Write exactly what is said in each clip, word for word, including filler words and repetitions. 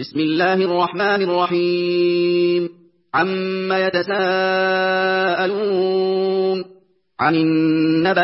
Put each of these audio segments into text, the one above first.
بسم الله الرحمن الرحيم عما يتساءلون عن النبأ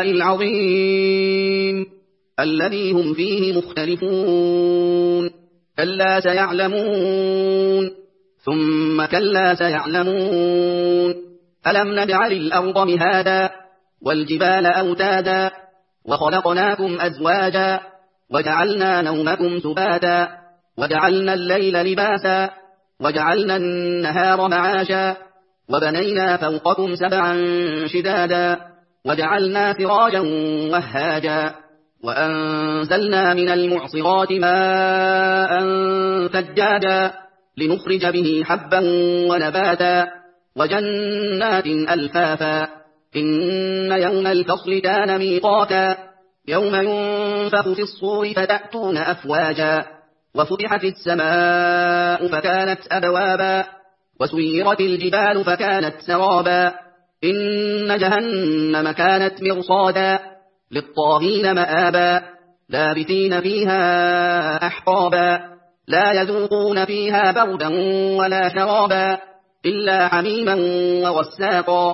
العظيم الذي هم فيه مختلفون كلا سيعلمون ثم كلا سيعلمون ألم نجعل الأرض مهادا والجبال أوتادا وخلقناكم أزواجا وجعلنا نومكم سباتا وجعلنا الليل لباسا وجعلنا النهار معاشا وبنينا فوقكم سبعا شدادا وجعلنا سراجا وهاجا وأنزلنا من المعصرات ماء ثجاجا لنخرج به حبا ونباتا وجنات ألفافا إن يوم الفصل كان ميقاتا يوم ينفخ في الصور فتأتون أفواجا وفتحت السماء فكانت أبوابا وسيرت الجبال فكانت سرابا إن جهنم كانت مرصادا للطاغين مآبا لابثين فيها أحقابا لا يذوقون فيها بردا ولا شرابا إلا حميما وغساقا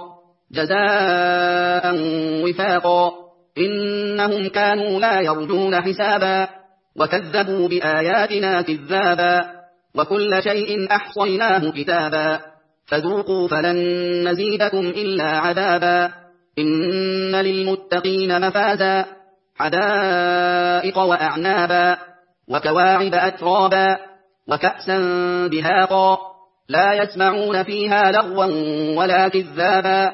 جزاء وفاقا إنهم كانوا لا يرجون حسابا وكذبوا بآياتنا كذابا وكل شيء أحصيناه كتابا فذوقوا فلن نزيدكم إلا عذابا إن للمتقين مفازا حدائق وأعنابا وكواعب أترابا وكأسا دهاقا لا يسمعون فيها لغوا ولا كذابا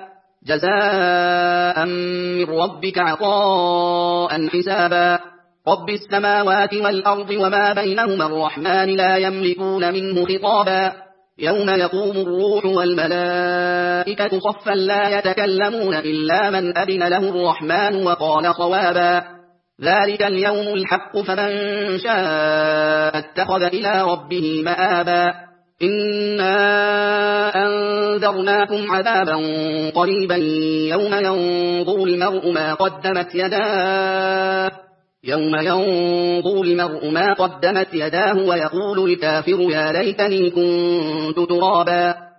جزاء من ربك عطاء حسابا رب السماوات والأرض وما بينهما الرحمن لا يملكون منه خطابا يوم يقوم الروح والملائكة صفا لا يتكلمون إلا من أذن له الرحمن وقال صوابا ذلك اليوم الحق فمن شاء اتخذ إلى ربه مآبا إنا أنذرناكم عذابا قريبا يوم ينظر المرء ما قدمت يداه يوم ينظر المرء ما قدمت يداه ويقول الكافر يا ليتني كنت ترابا